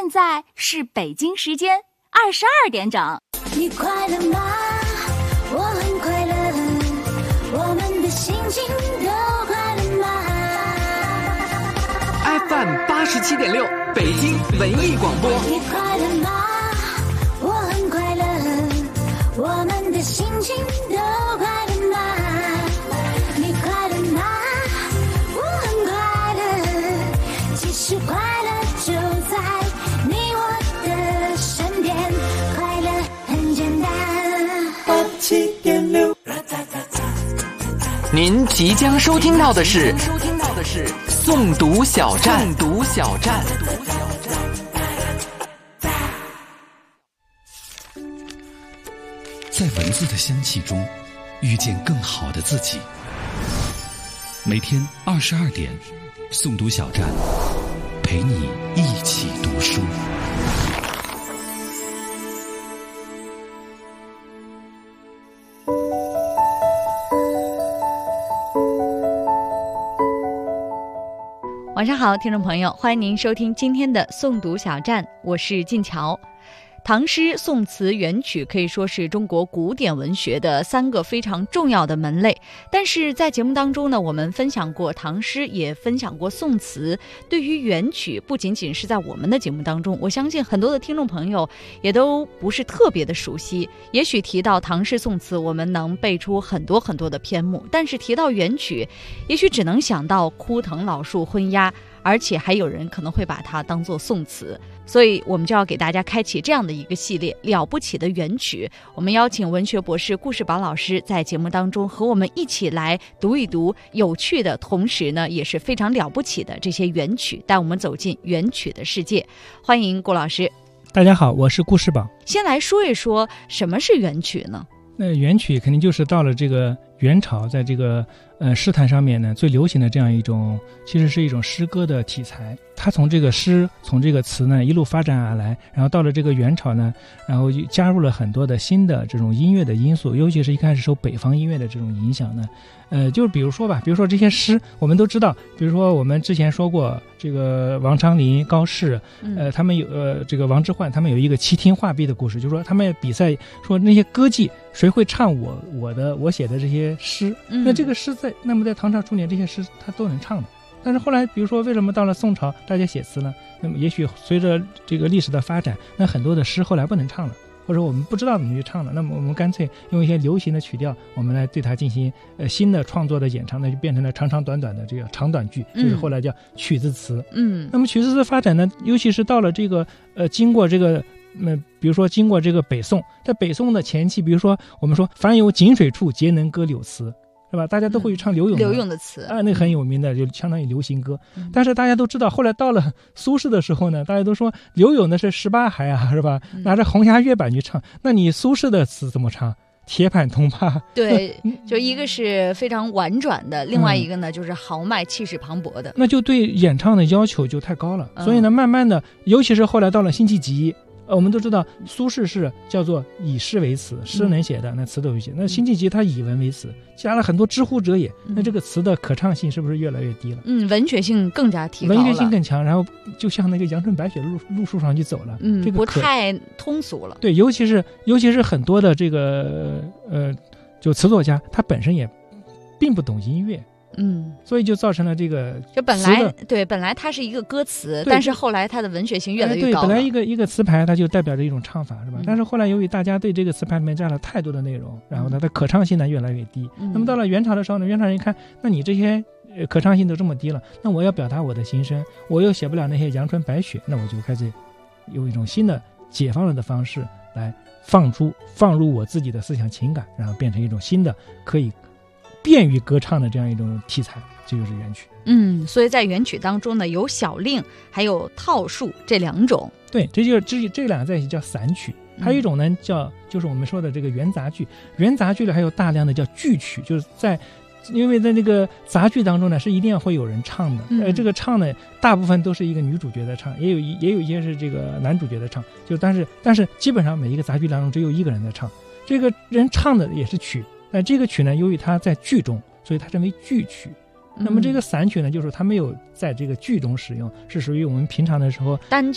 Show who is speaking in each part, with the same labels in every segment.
Speaker 1: 现在是北京时间22点整。
Speaker 2: 你快乐吗？我很快乐，我们的心情都快乐吗？
Speaker 3: FM 87.6北京文艺广播。
Speaker 2: 你快乐吗？我很快乐，我们的心情都快乐吗？你快乐吗？我很快乐，其实快乐就在你我的身边，快乐很简单。87.6。
Speaker 3: 您即将收听到的是诵读小站。
Speaker 4: 在文字的香气中遇见更好的自己。每天22点，诵读小站陪你一起读书。
Speaker 5: 晚上好，听众朋友，欢迎您收听今天的诵读小站，我是静乔。唐诗、宋词、元曲可以说是中国古典文学的3个非常重要的门类。但是在节目当中呢，我们分享过唐诗，也分享过宋词。对于元曲，不仅仅是在我们的节目当中，我相信很多的听众朋友也都不是特别的熟悉。也许提到唐诗宋词，我们能背出很多很多的篇目，但是提到元曲，也许只能想到枯藤老树昏鸦，而且还有人可能会把它当作宋词。所以我们就要给大家开启这样的一个系列，了不起的元曲。我们邀请文学博士顾世宝老师在节目当中和我们一起来读一读有趣的，同时呢也是非常了不起的这些元曲，带我们走进元曲的世界。欢迎顾老师。
Speaker 6: 大家好，我是顾世宝。
Speaker 5: 先来说一说什么是元曲呢？
Speaker 6: 那元曲肯定就是到了这个元朝，在这个诗坛上面呢最流行的这样一种，其实是一种诗歌的题材。它从这个诗，从这个词呢一路发展而来，然后到了这个元朝呢，然后加入了很多的新的这种音乐的因素，尤其是一开始受北方音乐的这种影响呢。就是比如说这些诗我们都知道，比如说我们之前说过这个王昌龄、高适，他们有这个王之涣，他们有一个七听画壁的故事，就是说他们比赛说那些歌妓谁会唱我写的这些诗，那这个诗在唐朝初年这些诗他都能唱的。但是后来比如说为什么到了宋朝大家写词呢？那么也许随着这个历史的发展，那很多的诗后来不能唱了，或者我们不知道怎么去唱了，那么我们干脆用一些流行的曲调，我们来对它进行新的创作的演唱，那就变成了长长短短的这个长短句，就是后来叫曲子词。那么曲子词的发展呢，尤其是到了这个经过这个比如说经过这个北宋，在北宋的前期，比如说我们说凡有井水处，皆能歌柳词，是吧？大家都会唱柳永的词啊，那很有名的，就相当于流行歌。但是大家都知道，后来到了苏轼的时候呢，大家都说柳永的是18还啊，是吧？拿着红霞月板去唱，那你苏轼的词怎么唱？铁板铜耙。对，
Speaker 5: 就一个是非常婉转的，另外一个呢就是豪迈气势磅礴的，
Speaker 6: 那就对演唱的要求就太高了。所以呢，慢慢的，尤其是后来到了辛弃疾。我们都知道苏轼是叫做以诗为词，诗能写的那词都有写。那辛弃疾他以文为词，加了很多之乎者也，那这个词的可唱性是不是越来越低了？
Speaker 5: 文学性更加提高了，
Speaker 6: 文学性更强，然后就像那个阳春白雪路树上去走了，这个
Speaker 5: 不太通俗了。
Speaker 6: 对，尤其是很多的这个就词作家，他本身也并不懂音乐。所以就造成了这个，
Speaker 5: 就本来它是一个歌词，但是后来它的文学性越来越高了。
Speaker 6: 对，本来一个词牌它就代表着一种唱法，是吧？但是后来由于大家对这个词牌里面加了太多的内容，然后它的可唱性呢越来越低。那么到了元朝的时候呢，元朝人一看，那你这些可唱性都这么低了，那我要表达我的心声，我又写不了那些阳春白雪，那我就开始有一种新的解放了的方式来放入我自己的思想情感，然后变成一种新的可以便于歌唱的这样一种题材，这就是元曲。
Speaker 5: 所以在元曲当中呢，有小令还有套数这2种。
Speaker 6: 对，这两个在一起叫散曲。还有一种呢就是我们说的这个元杂剧。元杂剧里还有大量的叫剧曲，就是因为在那个杂剧当中呢是一定要会有人唱的，这个唱呢大部分都是一个女主角的唱，也有一些是这个男主角的唱，就但是基本上每一个杂剧当中只有一个人在唱，这个人唱的也是曲。但这个曲呢，由于它在剧中，所以它称为剧曲。那么这个散曲呢，就是它没有在这个剧中使用，是属于我们平常的时候
Speaker 5: 单曲。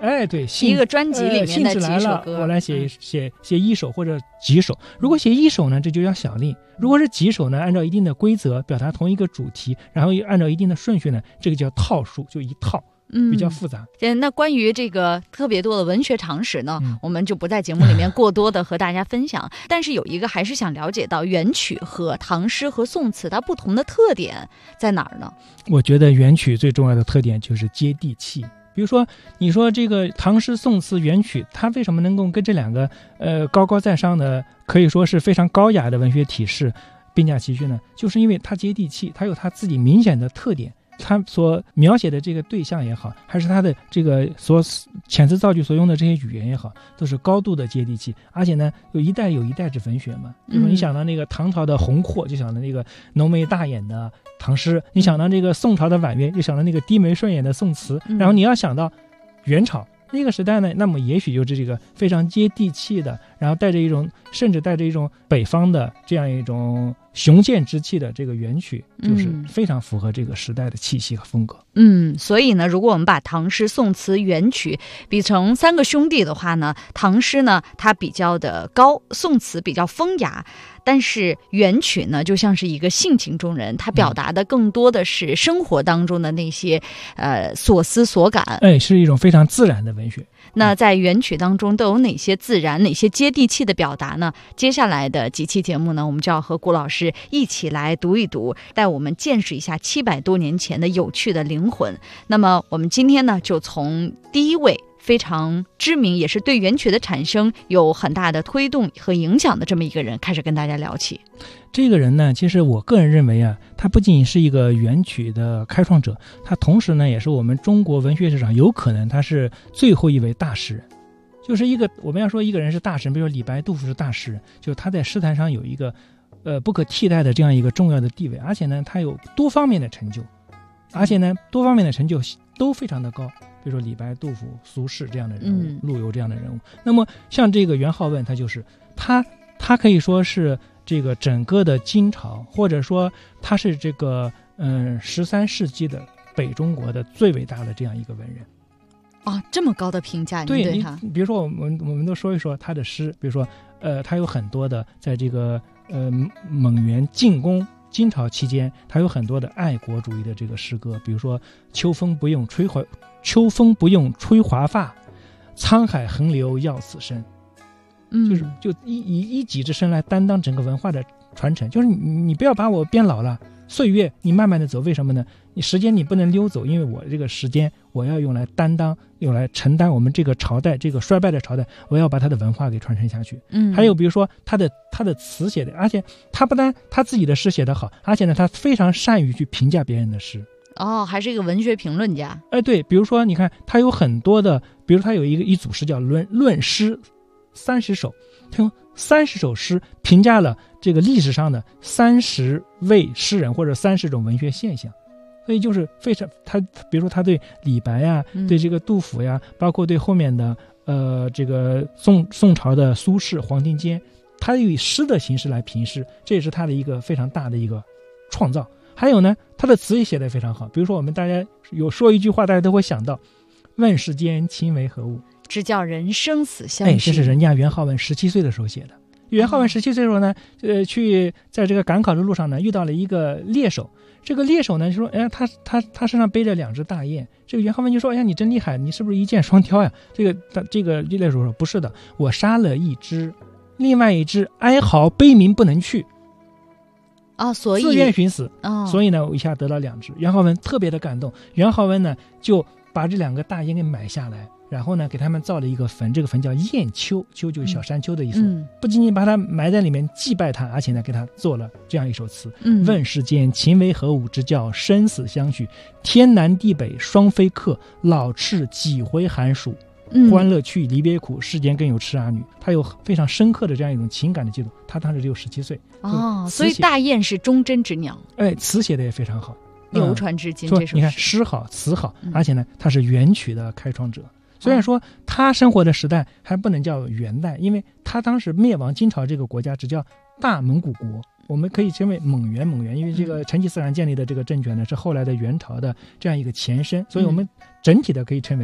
Speaker 6: 哎，对，
Speaker 5: 一个专辑里面的几首歌，
Speaker 6: 我来写一首或者几首。如果写一首呢，这就叫小令；如果是几首呢，按照一定的规则表达同一个主题，然后按照一定的顺序呢，这个叫套数，就一套。比较复杂。
Speaker 5: 那关于这个特别多的文学常识呢，我们就不在节目里面过多的和大家分享。但是有一个还是想了解到元曲和唐诗和宋词它不同的特点在哪儿呢？
Speaker 6: 我觉得元曲最重要的特点就是接地气。比如说，你说这个唐诗、宋词、元曲，它为什么能够跟这两个高高在上的，可以说是非常高雅的文学体式并驾齐驱呢？就是因为它接地气，它有它自己明显的特点。他所描写的这个对象也好，还是他的这个所遣词造句所用的这些语言也好，都是高度的接地气。而且呢，有一代之文学嘛，就是你想到那个唐朝的洪霍，就想到那个浓眉大眼的唐诗；你想到这个宋朝的婉约，就想到那个低眉顺眼的宋词。然后你要想到元朝那个时代呢，那么也许就是这个非常接地气的，然后甚至带着一种北方的这样一种雄健之气的这个元曲，就是非常符合这个时代的气息和风格。
Speaker 5: 所以呢，如果我们把唐诗、宋词、元曲比成三个兄弟的话呢，唐诗呢它比较的高，宋词比较风雅，但是元曲呢就像是一个性情中人，它表达的更多的是生活当中的那些所思所感。
Speaker 6: 是一种非常自然的文学。
Speaker 5: 那在元曲当中都有哪些自然、哪些接地气的表达呢？接下来的几期节目呢，我们就要和顾老师一起来读一读，带我们见识一下700多年前的有趣的灵魂。那么我们今天呢，就从第一位非常知名，也是对元曲的产生有很大的推动和影响的这么一个人开始跟大家聊起。
Speaker 6: 这个人呢，其实我个人认为啊，他不仅是一个元曲的开创者，他同时呢，也是我们中国文学史上有可能他是最后一位大诗人。就是我们要说一个人是大诗人，比如说李白、杜甫是大诗人，就是他在诗坛上有一个不可替代的这样一个重要的地位，而且呢，他有多方面的成就，都非常的高。比如说李白、杜甫、苏轼这样的人物，陆游这样的人物。那么像这个元好问，他就是他可以说是这个整个的金朝，或者说他是这个13世纪的北中国的最伟大的这样一个文人。
Speaker 5: 这么高的评价。
Speaker 6: 对他，比如说我们都说一说他的诗，比如说他有很多的在这个蒙元进攻金朝期间，他有很多的爱国主义的这个诗歌，比如说秋风不用吹华发，沧海横流要此身。就以一己之身来担当整个文化的传承。就是你不要把我变老了，岁月你慢慢的走，为什么呢？你时间你不能溜走，因为我这个时间我要用来担当，用来承担我们这个朝代，这个衰败的朝代，我要把他的文化给传承下去。还有比如说他的词写的，而且他不单他自己的诗写得好，而且呢他非常善于去评价别人的诗。
Speaker 5: 还是一个文学评论家。
Speaker 6: 对，比如说你看他有很多的，比如他有一组诗叫论诗30首，他用30首诗评价了这个历史上的30位诗人或者30种文学现象。所以就是非常比如说他对李白呀，对这个杜甫呀，包括对后面的这个宋朝的苏轼、黄庭坚，他以诗的形式来评诗，这也是他的一个非常大的一个创造。还有呢，他的词也写得非常好。比如说我们大家有说一句话，大家都会想到问世间情为何物，
Speaker 5: 只叫人生死相许。
Speaker 6: 这是人家元好问17岁的时候写的。元好问17岁的时候呢，去在这个赶考的路上呢，遇到了一个猎手。这个猎手呢就说，他身上背着2只大雁。这个元好问就说，你真厉害，你是不是一箭双雕呀？这个猎手说，不是的，我杀了1只，另外1只哀嚎悲鸣不能去。
Speaker 5: 所以
Speaker 6: 自愿寻死。所以呢，我一下得到2只。元好问特别的感动，元好问呢就把这2个大雁给买下来，然后呢给他们造了一个坟，这个坟叫雁丘，丘就是小山丘的意思。不仅仅把它埋在里面祭拜它，而且呢给他做了这样一首词。问世间情为何物，直叫生死相许。天南地北双飞客，老翅几回寒暑。欢乐去离别苦，世间更有痴儿女。他有非常深刻的这样一种情感的记录。他当时只有17岁。
Speaker 5: 所以大雁是忠贞之鸟。
Speaker 6: 词写的也非常好，
Speaker 5: 流传至今。这首
Speaker 6: 你看诗好词好，而且呢他是元曲的开创者。虽然说他生活的时代还不能叫元代，因为他当时灭亡金朝这个国家只叫大蒙古国，我们可以称为蒙元，因为这个成吉思汗建立的这个政权呢是后来的元朝的这样一个前身，所以我们整体的可以称为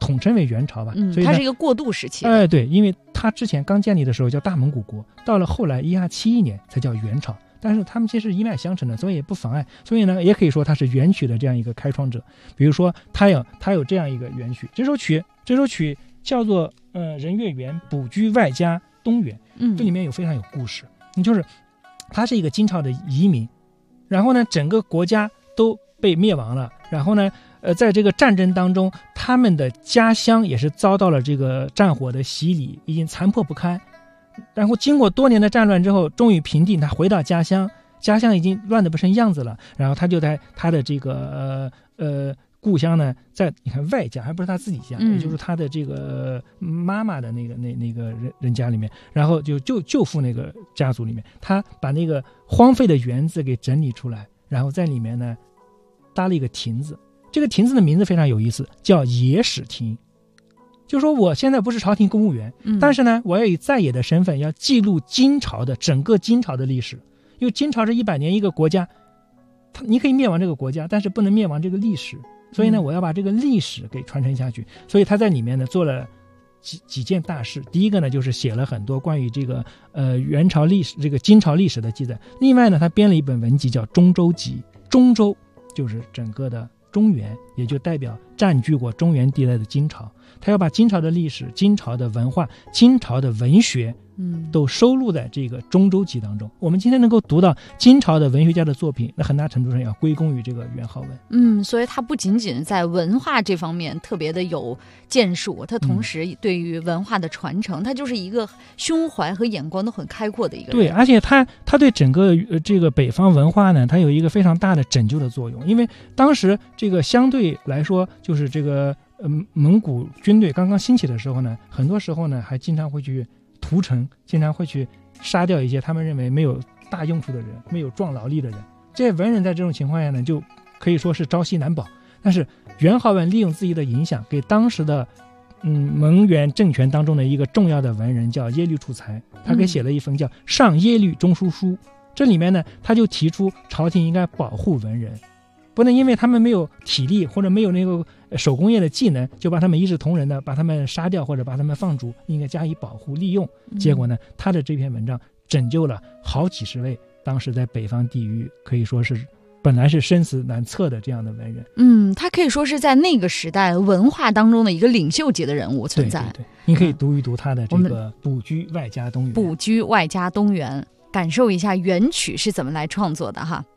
Speaker 6: 统称为元朝吧。所以
Speaker 5: 它是一个过渡时期。
Speaker 6: 对，因为它之前刚建立的时候叫大蒙古国，到了后来1271年才叫元朝。但是他们其实一脉相承的，所以也不妨碍。所以呢，也可以说他是元曲的这样一个开创者。比如说，他有这样一个元曲，这首曲叫做人月圆，卜居外家东原。这里面非常有故事。就是他是一个金朝的移民，然后呢，整个国家都被灭亡了。然后呢，在这个战争当中，他们的家乡也是遭到了这个战火的洗礼，已经残破不堪。然后经过多年的战乱之后，终于平定，他回到家乡，家乡已经乱得不成样子了。然后他就在他的这个故乡呢，在你看外家，还不是他自己家，也就是他的这个妈妈的那个人家里面，然后就舅父那个家族里面，他把那个荒废的园子给整理出来，然后在里面呢搭了一个亭子。这个亭子的名字非常有意思，叫野史亭。就说我现在不是朝廷公务员，但是呢，我要以在野的身份，要记录整个金朝的历史。因为金朝是100年一个国家，你可以灭亡这个国家，但是不能灭亡这个历史。所以呢，我要把这个历史给传承下去。所以他在里面呢做了几件大事。第一个呢，就是写了很多关于这个元朝历史、这个金朝历史的记载。另外呢，他编了一本文集叫《中州集》，中州就是整个的中原，也就代表占据过中原地带的金朝。他要把金朝的历史、金朝的文化、金朝的文学都收录在这个中州集当中。我们今天能够读到金朝的文学家的作品，那很大程度上要归功于这个元好文。
Speaker 5: 所以他不仅仅在文化这方面特别的有建树，他同时对于文化的传承，他就是一个胸怀和眼光都很开阔的一个人。
Speaker 6: 对，而且他对整个这个北方文化呢，他有一个非常大的拯救的作用。因为当时这个相对来说，就是这个蒙古军队刚刚兴起的时候呢，很多时候呢还经常会去屠城，经常会去杀掉一些他们认为没有大用处的人，没有壮劳力的人。这些文人在这种情况下呢，就可以说是朝夕难保。但是元好文利用自己的影响，给当时的蒙元政权当中的一个重要的文人叫耶律楚材，他给写了一封叫《上耶律中书书》。这里面呢，他就提出朝廷应该保护文人，不能因为他们没有体力或者没有那个手工业的技能，就把他们一视同仁的把他们杀掉或者把他们放逐，应该加以保护利用。结果呢，他的这篇文章拯救了好几十位当时在北方地域可以说是本来是生死难测的这样的文人。
Speaker 5: 他可以说是在那个时代文化当中的一个领袖级的人物存在。
Speaker 6: 对，你可以读一读他的这个卜居外家东原。
Speaker 5: 卜居外家东原，感受一下元曲是怎么来创作的哈。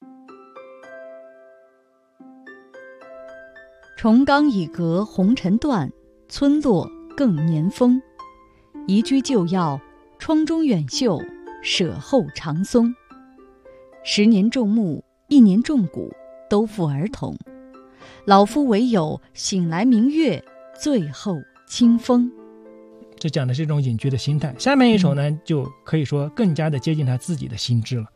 Speaker 5: 重冈已隔红尘断，村落更年丰。移居旧要，窗中远秀，舍后长松。10年种木，1年种谷，都付儿童。老夫唯有醒来明月，醉后清风。
Speaker 6: 这讲的是一种隐居的心态。下面一首呢，就可以说更加的接近他自己的心智了。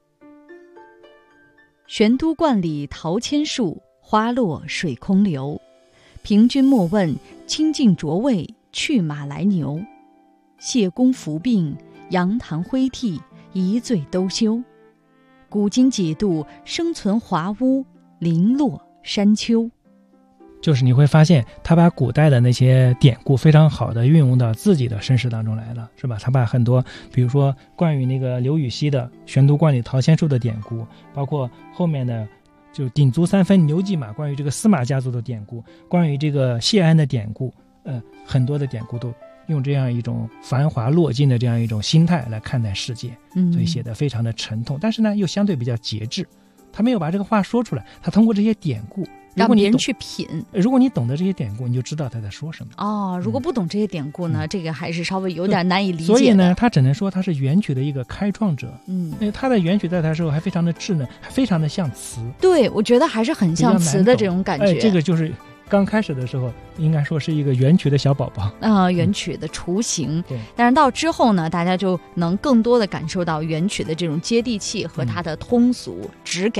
Speaker 5: 玄都观里桃千树，花落水空流。平君莫问，清净浊味，去马来牛。谢公服病，杨唐灰替，一醉都休。古今几度，生存华屋，零落山丘。
Speaker 6: 就是你会发现他把古代的那些典故非常好的运用到自己的身世当中来了，是吧？他把很多比如说关于那个刘禹锡的玄都观里桃千树的典故，包括后面的就鼎足3分牛骑马，关于这个司马家族的典故，关于这个谢安的典故，很多的典故都用这样一种繁华落尽的这样一种心态来看待世界，所以写得非常的沉痛，但是呢又相对比较节制。他没有把这个话说出来，他通过这些典故
Speaker 5: 让别人去品。
Speaker 6: 如果你懂得这些典故，你就知道他在说什么。
Speaker 5: 如果不懂这些典故呢，这个还是稍微有点难以理解的。
Speaker 6: 所以呢，他只能说他是元曲的一个开创者。他的元曲在他时候还非常的稚嫩，还非常的像词。
Speaker 5: 对，我觉得还是很像词的这种感觉。
Speaker 6: 这个就是刚开始的时候应该说是一个元曲的小宝宝
Speaker 5: 元曲的雏形。但是到之后呢，大家就能更多的感受到元曲的这种接地气和它的通俗直给。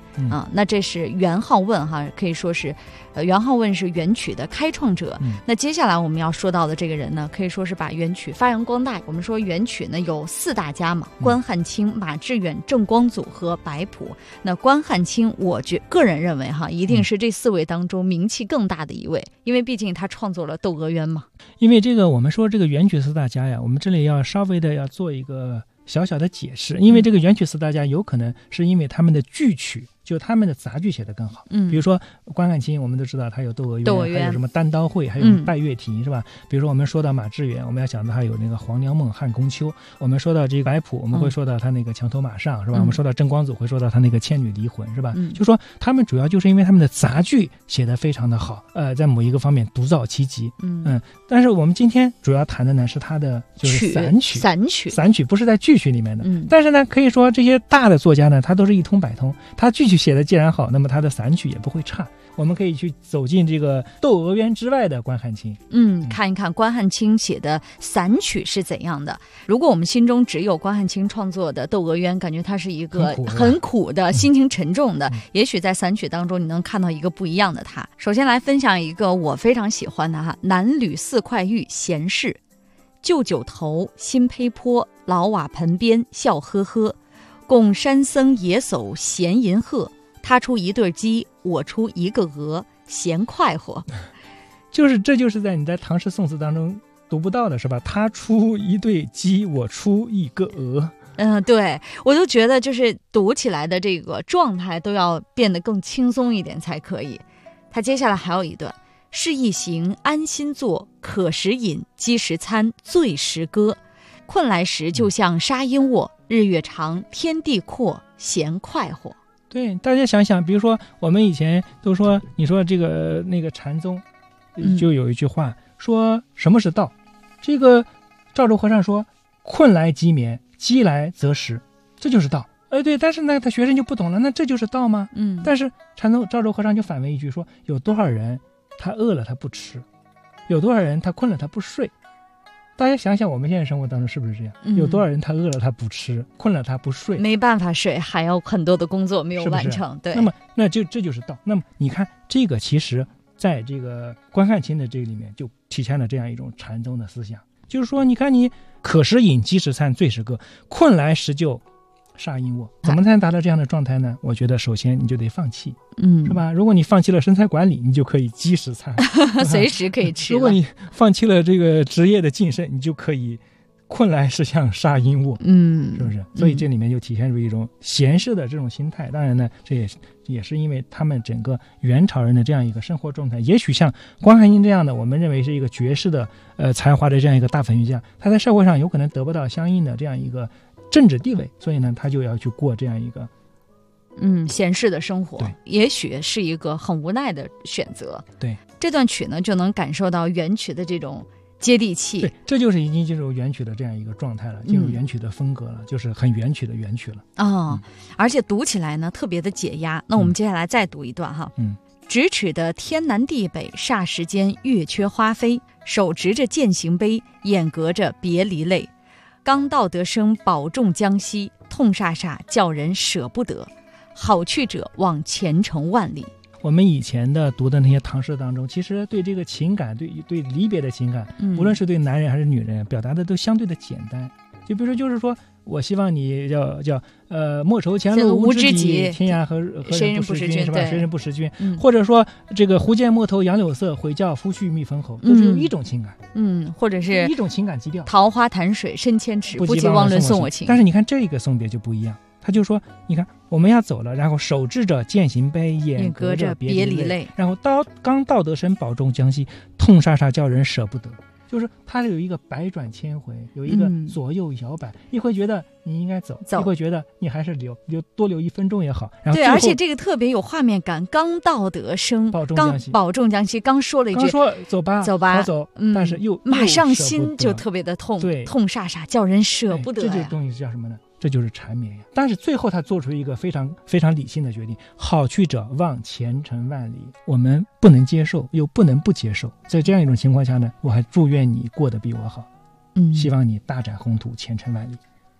Speaker 5: 那这是元好问哈，可以说是元好问是元曲的开创者。那接下来我们要说到的这个人呢，可以说是把元曲发扬光大。我们说元曲呢有4大家嘛，关汉卿、马致远、郑光祖和白朴。那关汉卿，我个人认为哈，一定是这4位当中名气更大的一位，因为毕竟他创作了《窦娥冤》嘛。
Speaker 6: 因为这个我们说这个元曲4大家呀，我们这里要稍微的要做一个小小的解释，因为这个元曲4大家有可能是因为他们的剧曲，就他们的杂剧写得更好。比如说关汉卿，我们都知道他有窦娥冤，还有什么单刀会，还有拜月亭，是吧？比如说我们说到马致远，我们要想到他有那个黄娘梦、汉宫秋。我们说到这个白朴，我们会说到他那个墙头马上，是吧？我们说到郑光祖，会说到他那个千女离魂，是吧？就说他们主要就是因为他们的杂剧写得非常的好，在某一个方面独造其极。但是我们今天主要谈的呢是他的就是散曲不是在剧曲里面的。但是呢，可以说这些大的作家呢，他都是一通百通，他剧曲写的既然好，那么他的散曲也不会差。我们可以去走进这个窦娥冤之外的关汉卿，
Speaker 5: 看一看关汉卿写的散曲是怎样的。如果我们心中只有关汉卿创作的窦娥冤，感觉它是一个很苦的、心情沉重的，也许在散曲当中你能看到一个不一样的他。首先来分享一个我非常喜欢的哈，南吕四块玉闲事，旧酒头，新胚坡，老瓦盆边笑呵呵，共山僧野叟闲吟鹤，他出一对鸡，我出一个鹅，闲快活。
Speaker 6: 这就是在你在唐诗宋词当中读不到的，是吧？他出一对鸡，我出一个鹅。
Speaker 5: 对，我就觉得就是读起来的这个状态都要变得更轻松一点才可以。他接下来还有一段，是一行安心坐，可时饮，饥时餐，醉时歌，困来时就像沙鹰卧，日月长，天地阔，闲快活。
Speaker 6: 对，大家想想，比如说我们以前都说，你说这个那个禅宗就有一句话说什么是道，这个赵州和尚说困来即眠，饥来则食，这就是道。对，但是呢他学生就不懂了，那这就是道吗？但是禅宗赵州和尚就反问一句说，有多少人他饿了他不吃，有多少人他困了他不睡。大家想想我们现在生活当中是不是这样？有多少人他饿了他不吃，困了他不睡，
Speaker 5: 没办法睡，还有很多的工作没有完成。对，
Speaker 6: 那么这就是道。那么你看这个其实在这个关汉卿的这个里面就体现了这样一种禅宗的思想，就是说你看你可时饮，饥时餐，醉时歌，困来时就沙鹰卧。怎么才能达到这样的状态呢？我觉得首先你就得放弃，是吧？如果你放弃了身材管理，你就可以饥时餐，
Speaker 5: 随时可以吃。
Speaker 6: 如果你放弃了这个职业的晋升，你就可以困来时像沙鹰卧，是不是？所以这里面就体现出一种闲适的这种心态。当然呢，这也是因为他们整个元朝人的这样一个生活状态。也许像关汉卿这样的，我们认为是一个绝世的才华的这样一个大文学家，他在社会上有可能得不到相应的这样一个政治地位，所以呢，他就要去过这样一个
Speaker 5: 闲适的生活，也许是一个很无奈的选择。
Speaker 6: 对，
Speaker 5: 这段曲呢，就能感受到元曲的这种接地气。
Speaker 6: 对，这就是已经进入元曲的这样一个状态了，进入元曲的风格了，就是很元曲的元曲了。
Speaker 5: 而且读起来呢，特别的解压。那我们接下来再读一段哈。咫尺的天南地北，霎时间月缺花飞，手执着践行杯，眼隔着别离泪。刚道德生保重江西，痛煞煞叫人舍不得。好去者望前程万里。
Speaker 6: 我们以前的读的那些唐诗当中，其实对这个情感，对离别的情感，无论是对男人还是女人，表达的都相对的简单。就比如说，就是说我希望你叫莫愁前路无知己，天涯何人不识君，是吧？谁人不识君？或者说这个胡笺莫头杨柳色，悔教夫婿觅封侯，都是有一种情感。
Speaker 5: 或者是
Speaker 6: 一种情感基调。
Speaker 5: 桃花潭水深千尺，不及忘伦送我情。
Speaker 6: 但是你看这个送别就不一样，他就说，你看我们要走了，然后手执着践行杯，眼隔着别离泪，然后刚道德生保重江西，痛煞煞叫人舍不得。就是它有一个百转千回，有一个左右摇摆，一会觉得你应该走，一会觉得你还是多留1分钟也好。然后
Speaker 5: 对，而且这个特别有画面感。刚道德生保重江西，刚说了一句，
Speaker 6: 刚说走吧，好走，但是又
Speaker 5: 马上心就特别的痛，
Speaker 6: 对，
Speaker 5: 痛煞煞叫人舍不得。
Speaker 6: 这东西叫什么呢？这就是缠绵呀。但是最后他做出一个非常非常理性的决定，好去者望前程万里。我们不能接受又不能不接受，在这样一种情况下呢，我还祝愿你过得比我好，希望你大展宏图，前程万里。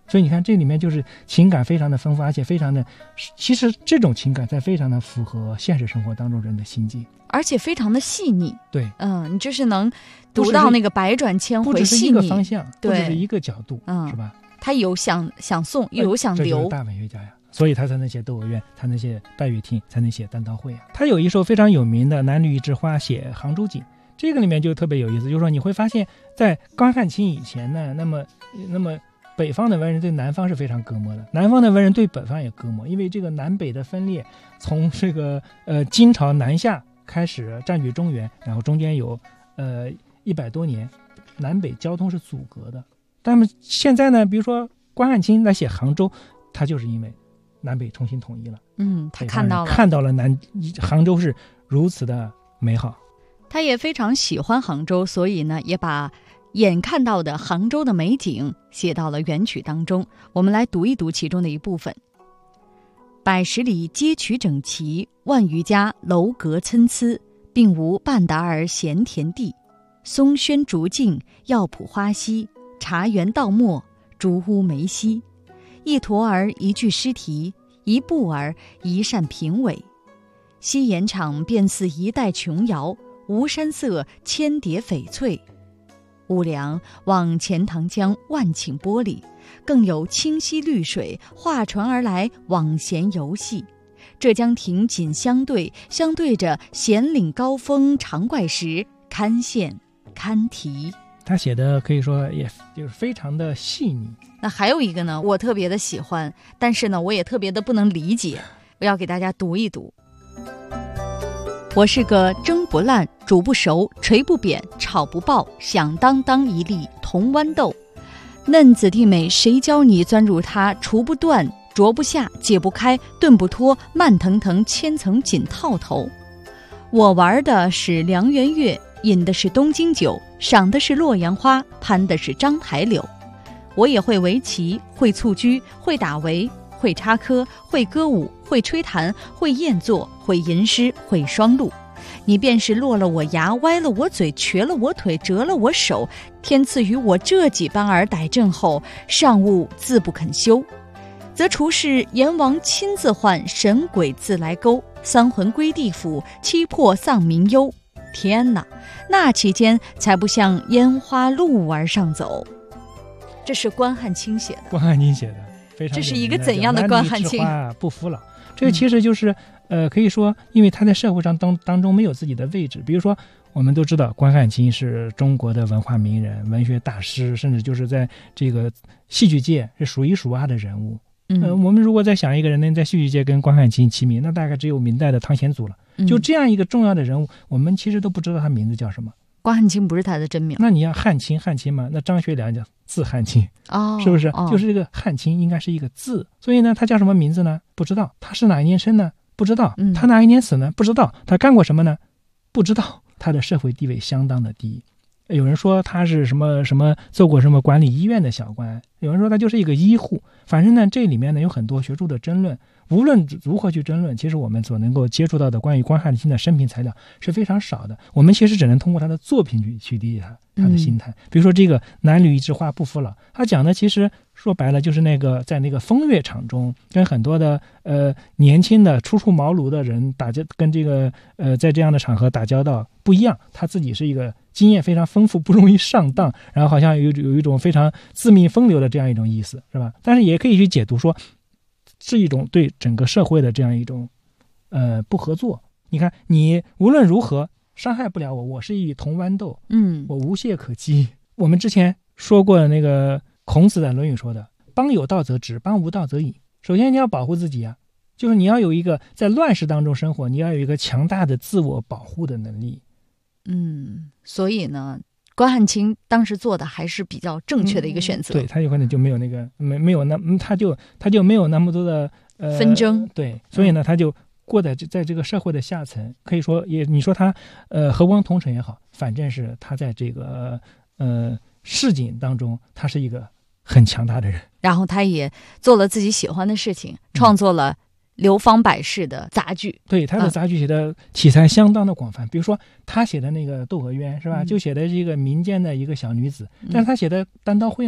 Speaker 6: 所以你看这里面就是情感非常的丰富，而且非常的，其实这种情感在非常的符合现实生活当中人的心境，
Speaker 5: 而且非常的细腻。
Speaker 6: 对，
Speaker 5: 你就是能读到那个百转千回，
Speaker 6: 不只是一个方向，
Speaker 5: 对，
Speaker 6: 不只是一个角度，是吧？
Speaker 5: 他有想送，又有想留，
Speaker 6: 这就是大文学家呀，所以他才能写《窦娥冤》，才能写《拜月亭》，才能写《单刀会》啊。他有一首非常有名的《南绿一枝花》，写杭州景，这个里面就特别有意思，就是说你会发现在关汉卿以前呢，那么北方的文人对南方是非常隔膜的，南方的文人对北方也隔膜，因为这个南北的分裂，从这个金朝南下开始占据中原，然后中间有100多年，南北交通是阻隔的。但是现在呢，比如说关汉卿来写杭州，他就是因为南北重新统一了，他看到了杭州是如此的美好，
Speaker 5: 他也非常喜欢杭州，所以呢，也把眼看到的杭州的美景写到了元曲当中。我们来读一读其中的一部分。100里街曲整齐，万余家楼阁参差，并无半达儿闲田地。松轩竹径，药圃花稀，茶园道陌，竹屋梅稀。一驼儿一句诗题，一步儿一扇评委。西岩场便似一代琼瑶，吴山色千叠翡翠。屋梁望钱塘江万顷玻璃，更有清溪绿水划船而来，往闲游戏。浙江亭紧相对，相对着咸岭高峰长怪石，堪羡堪题。
Speaker 6: 他写的可以说也就是非常的细腻。
Speaker 5: 那还有一个呢，我特别的喜欢，但是呢，我也特别的不能理解，我要给大家读一读。我是个蒸不烂、煮不熟、捶不扁、炒不爆、响当当一粒铜豌豆。嫩子弟美，谁教你钻入它？除不断，啄不下，解不开，炖不脱，慢腾腾千层锦套头。我玩的是梁园月，饮的是东京酒，赏的是洛阳花，攀的是章台柳。我也会围棋，会蹴鞠，会打围，会插科，会歌舞，会吹弹，会宴坐，会吟诗，会双录。你便是落了我牙，歪了我嘴，瘸了我腿，折了我手，天赐予我这几般儿逮正后，尚勿自不肯修，则除是阎王亲自唤，神鬼自来勾，三魂归地府，七魄丧民忧。天哪，那期间才不像烟花路而上走。这是关汉卿写的。
Speaker 6: 关汉卿写的，非常。
Speaker 5: 这是一个怎样的关汉卿？
Speaker 6: 不服老。这个其实就是可以说，因为他在社会上当中没有自己的位置。比如说，我们都知道关汉卿是中国的文化名人、文学大师，甚至就是在这个戏剧界是数一数二的人物。我们如果再想一个人能在戏剧界跟关汉卿齐名，那大概只有明代的汤显祖了。就这样一个重要的人物，我们其实都不知道他名字叫什么。
Speaker 5: 关汉卿不是他的真名。
Speaker 6: 那你要汉卿嘛？那张学良叫字汉卿，是不是？就是这个汉卿应该是一个字，所以呢，他叫什么名字呢？不知道。他是哪一年生呢？不知道。他哪一年死呢？不知道。他干过什么呢？不知道。他的社会地位相当的低。有人说他是什么做过什么管理医院的小官，有人说他就是一个医护。反正呢，这里面呢有很多学术的争论。无论如何去争论，其实我们所能够接触到的关于关汉卿的生平材料是非常少的。我们其实只能通过他的作品去理解他的心态。比如说这个南绿一枝花不服老，他讲的其实说白了就是在那个风月场中，跟很多的年轻的初出茅庐的人跟这个在这样的场合打交道不一样。他自己是一个经验非常丰富，不容易上当，然后好像有一种非常自命风流的这样一种意思，是吧？但是也可以去解读说，是一种对整个社会的这样一种不合作。你看，你无论如何伤害不了我，我是一铜豌豆，我无懈可击。我们之前说过的那个孔子在《论语》说的，邦有道则直，邦无道则隐。首先你要保护自己啊，就是你要有一个在乱世当中生活，你要有一个强大的自我保护的能力。
Speaker 5: 所以呢，关汉卿当时做的还是比较正确的一个选择。
Speaker 6: 对，他有可能就没有那个没有他就没有那么多的
Speaker 5: 纷争。
Speaker 6: 对，所以呢，他就过在这个社会的下层，可以说你说他和光同尘也好，反正是他在这个市井当中，他是一个很强大的人。
Speaker 5: 然后他也做了自己喜欢的事情，创作了流芳百世的杂剧。
Speaker 6: 对，他的杂剧写的题材相当的广泛。比如说他写的那个《窦娥冤》是吧，就写的是一个民间的一个小女子。但是他写的《单刀会》呢，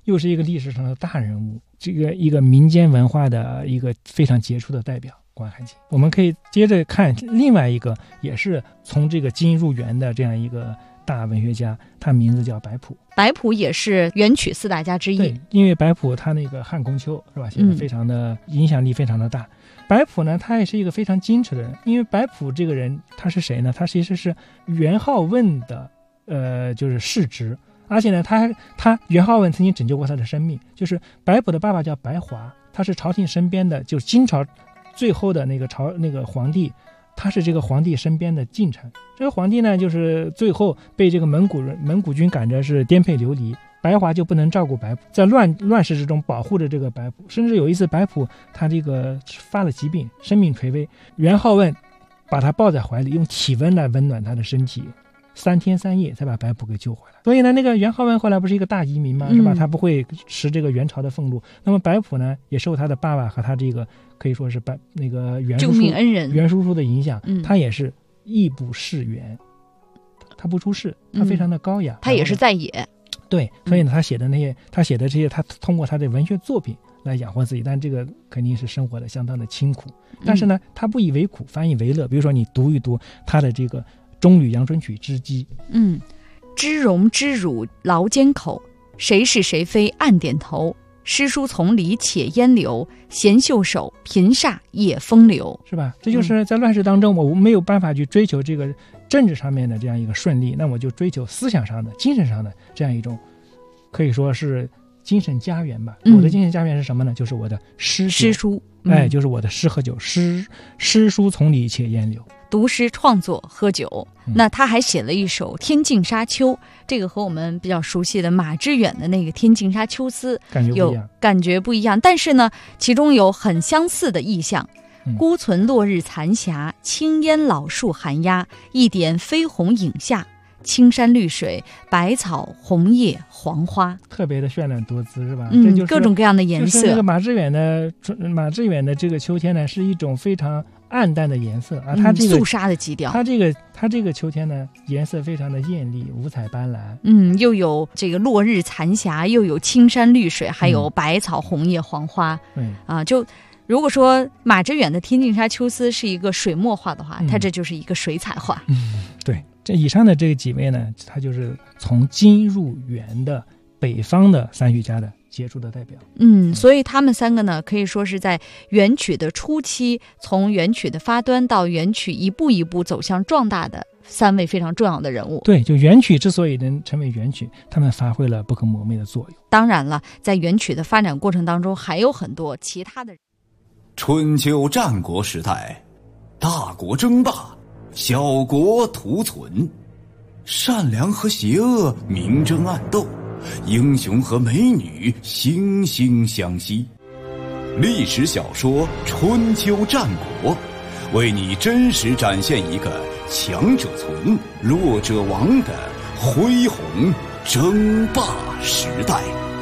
Speaker 6: 又是一个历史上的大人物，这个一个民间文化的一个非常杰出的代表关汉卿。我们可以接着看另外一个也是从这个金入元的这样一个大文学家，他名字叫白朴。
Speaker 5: 白朴也是元曲四大家之一。
Speaker 6: 对，因为白朴他那个《汉宫秋》是吧，写的非常的影响力非常的大。白朴呢，他也是一个非常矜持的人，因为白朴这个人他是谁呢？他其实是元好问的就是世侄，而且呢他元好问曾经拯救过他的生命。就是白朴的爸爸叫白华，他是朝廷身边的，就是金朝最后的那个皇帝，他是这个皇帝身边的近臣。这个皇帝呢，就是最后被这个蒙古军赶着是颠沛流离，白华就不能照顾白朴，在乱世之中保护着这个白朴。甚至有一次白朴他这个发了疾病，生命垂危，元好问把他抱在怀里，用体温来温暖他的身体，3天3夜才把白朴给救回来。所以呢，那个元好问后来不是一个大移民嘛，是吧？他不会食这个元朝的俸禄。那么白朴呢，也受他的爸爸和他这个可以说是那个
Speaker 5: 救命恩人
Speaker 6: 袁叔叔的影响，他也是义不释元，他不出仕，他非常的高雅，
Speaker 5: 他也是在野。
Speaker 6: 对，所以呢，他写的这些，他通过他的文学作品来养活自己，但这个肯定是生活的相当的清苦。但是呢，他不以为苦，反以为乐。比如说，你读一读他的这个《中吕阳春曲之基》，
Speaker 5: 知荣知辱劳尖口，谁是谁非暗点头。诗书从里且烟流，闲袖手频煞也风流，
Speaker 6: 是吧？这就是在乱世当中，我没有办法去追求这个政治上面的这样一个顺利，那我就追求思想上的、精神上的这样一种，可以说是精神家园吧。我的精神家园是什么呢？就是我的诗
Speaker 5: 书，
Speaker 6: 就是我的诗和酒，诗书从里且烟流。
Speaker 5: 读诗创作喝酒，那他还写了一首《天净沙丘》，这个和我们比较熟悉的马致远的那个《天净沙秋思》感觉不一样，但是呢，其中有很相似的意象。孤存落日残霞，青烟老树寒鸦，一点绯红影下，青山绿水，百草红叶黄花，
Speaker 6: 特别的绚烂多姿，是吧？
Speaker 5: 这就是各种各样的颜色。
Speaker 6: 就是那个马致远的这个秋天呢，是一种非常暗淡的颜色啊，它这个
Speaker 5: 肃杀的基调。
Speaker 6: 它这个秋天呢，颜色非常的艳丽，五彩斑斓。
Speaker 5: 又有这个落日残霞，又有青山绿水，还有百草红叶黄花。就如果说马致远的《天净沙秋思》是一个水墨画的话，它这就是一个水彩画。
Speaker 6: 对，这以上的这几位呢，他就是从金入元的北方的散曲家的杰出的代表。
Speaker 5: 所以他们三个呢，可以说是在元曲的初期，从元曲的发端到元曲一步一步走向壮大的3位非常重要的人物。
Speaker 6: 对，就元曲之所以能成为元曲，他们发挥了不可磨灭的作用。
Speaker 5: 当然了，在元曲的发展过程当中，还有很多其他的。
Speaker 7: 春秋战国时代，大国争霸，小国图存，善良和邪恶明争暗斗，英雄和美女惺惺相惜。历史小说《春秋战国》，为你真实展现一个强者存、弱者亡的恢宏争霸时代。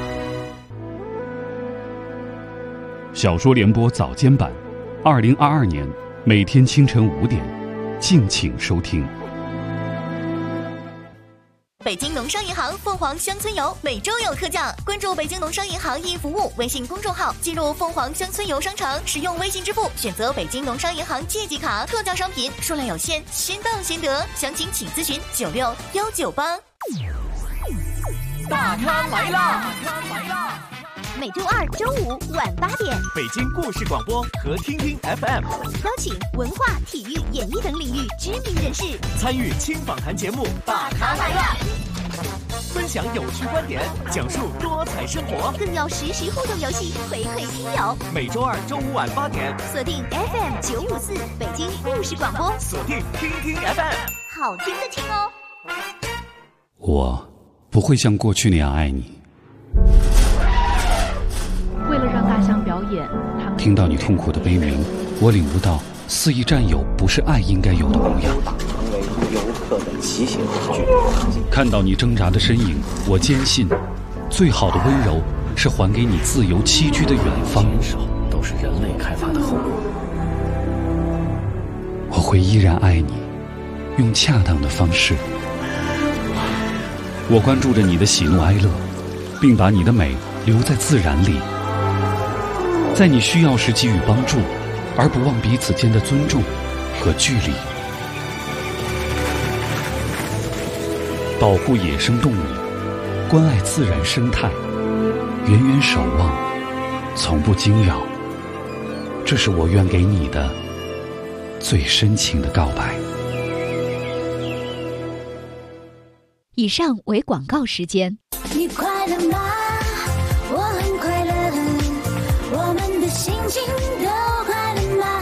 Speaker 4: 小说联播早间版，2022年每天清晨5点，敬请收听。
Speaker 8: 北京农商银行凤凰乡村游每周有特价，关注北京农商银行易服务微信公众号，进入凤凰乡村游商城，使用微信支付，选择北京农商银行借记卡，特价商品数量有限，先到先得，详情请咨询96198。
Speaker 3: 大咖来啦！
Speaker 2: 每周2、周5晚8点，
Speaker 3: 北京故事广播和听听 FM
Speaker 2: 邀请文化、体育、演艺等领域知名人士
Speaker 3: 参与轻访谈节目《大咖来啦》，分享有趣观点，讲述多彩生活，
Speaker 2: 更有实时互动游戏回馈听友。
Speaker 3: 每周2、周5晚8点，
Speaker 2: 锁定 FM 954北京故事广播，
Speaker 3: 锁定听听 FM，
Speaker 2: 好听的听哦。
Speaker 4: 我不会像过去那样爱你。
Speaker 9: 为了让大象表演，
Speaker 4: 听到你痛苦的悲鸣，我领悟到肆意占有不是爱应该有的模样。
Speaker 10: 成为游客的奇形怪状。
Speaker 4: 看到你挣扎的身影，我坚信，最好的温柔是还给你自由栖居的远方。
Speaker 10: 减少都是人类开发的后果。
Speaker 4: 我会依然爱你，用恰当的方式。我关注着你的喜怒哀乐，并把你的美留在自然里，在你需要时给予帮助，而不忘彼此间的尊重和距离。保护野生动物，关爱自然生态，远远守望，从不惊扰，这是我愿给你的最深情的告白。
Speaker 5: 以上为广告时间。
Speaker 2: 你快乐吗？我很快乐，我们的心情都快乐吗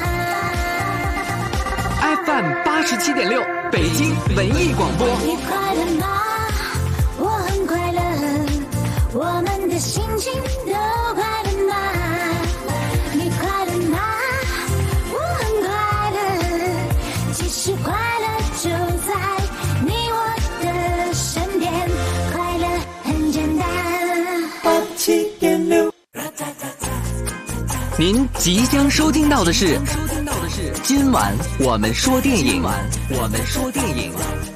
Speaker 3: FM 87.6，北京文艺广播。
Speaker 2: 你快乐吗？我很快乐，我们的心情都快乐吗？你快乐吗？我很快乐，其实快乐就在你我的身边，快乐很简单。87.6，
Speaker 3: 您即将收听到的是今晚我们说电影。